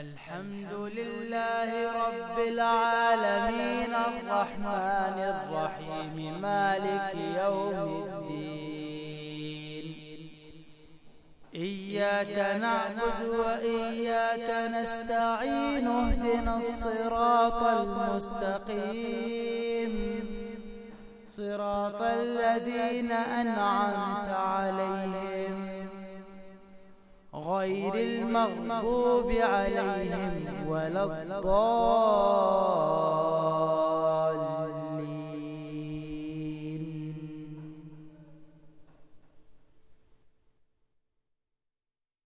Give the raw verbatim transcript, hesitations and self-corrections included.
الحمد لله رب العالمين الرحمن الرحيم مالك يوم الدين. إياك نعبد وإياك نستعين اهدنا الصراط المستقيم صراط الذين أنعمت عليهم غير المغضوب عليهم ولا الضالين.